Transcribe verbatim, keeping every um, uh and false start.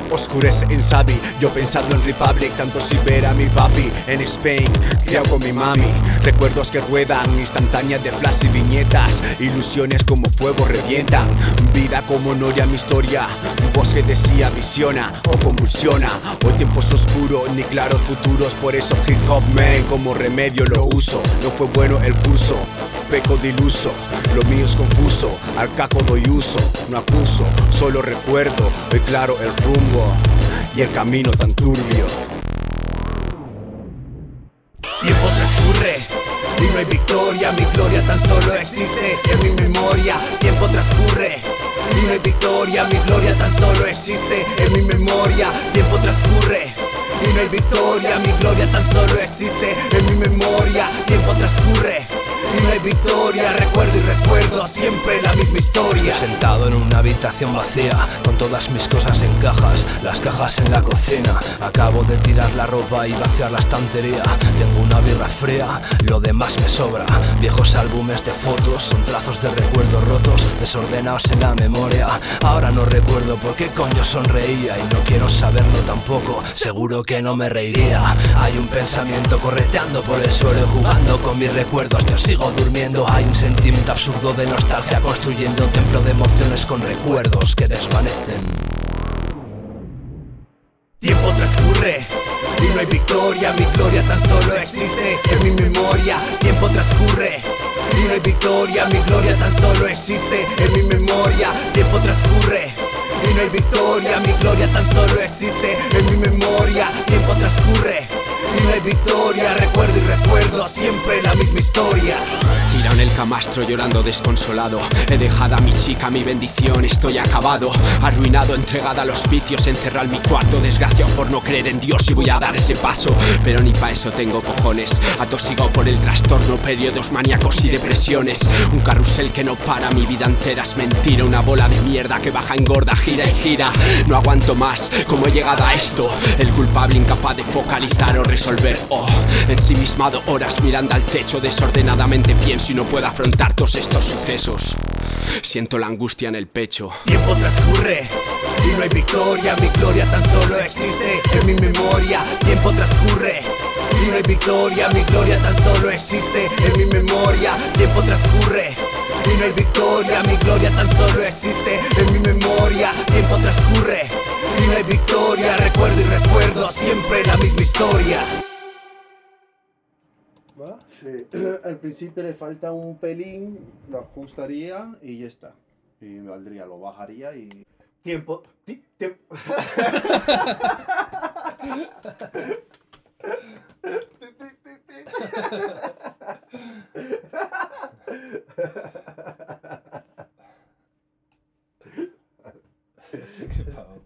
Oscurece en Sabi, yo pensando en Republic, tanto si ver a mi papi en Spain, criado con mi mami. Recuerdos que ruedan, instantáneas de flash y viñetas, ilusiones como fuego revientan. Vida como noria mi historia, voz que decía visiona o convulsiona. Hoy tiempos oscuros, ni claros futuros, por eso hip hop man como remedio lo uso. No fue bueno el curso, peco de iluso, lo mío es confuso, al caco doy uso, no acuso, solo recuerdo, hoy claro el rumbo y el camino tan turbio. Tiempo transcurre y no hay victoria, mi gloria tan solo existe en mi memoria. Tiempo transcurre y no hay victoria, mi gloria tan solo existe en mi memoria. Tiempo transcurre y no hay victoria, mi gloria tan solo existe en mi memoria. Tiempo transcurre y no hay victoria, recuerdo y recuerdo siempre la misma historia. Sentado en una habitación vacía, con todas mis cosas en cajas, las cajas en la cocina. Acabo de tirar la ropa y vaciar la estantería. Tengo una birra fría, lo demás me sobra. Viejos álbumes de fotos, son trazos de recuerdos rotos, desordenados en la memoria. Ahora no recuerdo por qué coño sonreía, y no quiero saberlo tampoco, seguro que no me reiría. Hay un pensamiento correteando por el suelo, jugando con mis recuerdos, yo sigo durmiendo. Hay un sentimiento absurdo de nostalgia, construyendo un templo de emociones con recuerdos que desvanecen. Tiempo transcurre y no hay victoria, mi gloria tan solo existe en mi memoria. Tiempo transcurre y no hay victoria, mi gloria tan solo existe en mi memoria. Tiempo transcurre y no hay victoria, mi gloria tan solo existe en mi memoria. Tiempo transcurre y no hay victoria, recuerdo y recuerdo siempre la misma historia. Tirado en el camastro llorando desconsolado, he dejado a mi chica, mi bendición, estoy acabado, arruinado, entregada a los vicios, encerrado en mi cuarto, desgraciado por no creer en Dios, y voy a dar ese paso, pero ni pa' eso tengo cojones, atosigado por el trastorno, periodos maníacos y depresiones, un carrusel que no para, mi vida entera es mentira, una bola de mierda que baja, engorda, gira y gira, no aguanto más, ¿cómo he llegado a esto? El culpable incapaz de focalizar o resolver, oh, ensimismado horas mirando al techo, desordenadamente pienso y no puedo afrontar todos estos sucesos. Siento la angustia en el pecho. Tiempo transcurre y no hay victoria, mi gloria tan solo existe en mi memoria. Tiempo transcurre y no hay victoria, mi gloria tan solo existe en mi memoria. Tiempo transcurre y no hay victoria, mi gloria tan solo existe en mi memoria. Tiempo transcurre y no hay victoria, recuerdo y recuerdo siempre la misma historia. ¿Va? Sí. Al principio le falta un pelín, lo ajustaría y ya está. Y me valdría, lo bajaría y... Tiempo... Ti, tiempo... Qué pavo.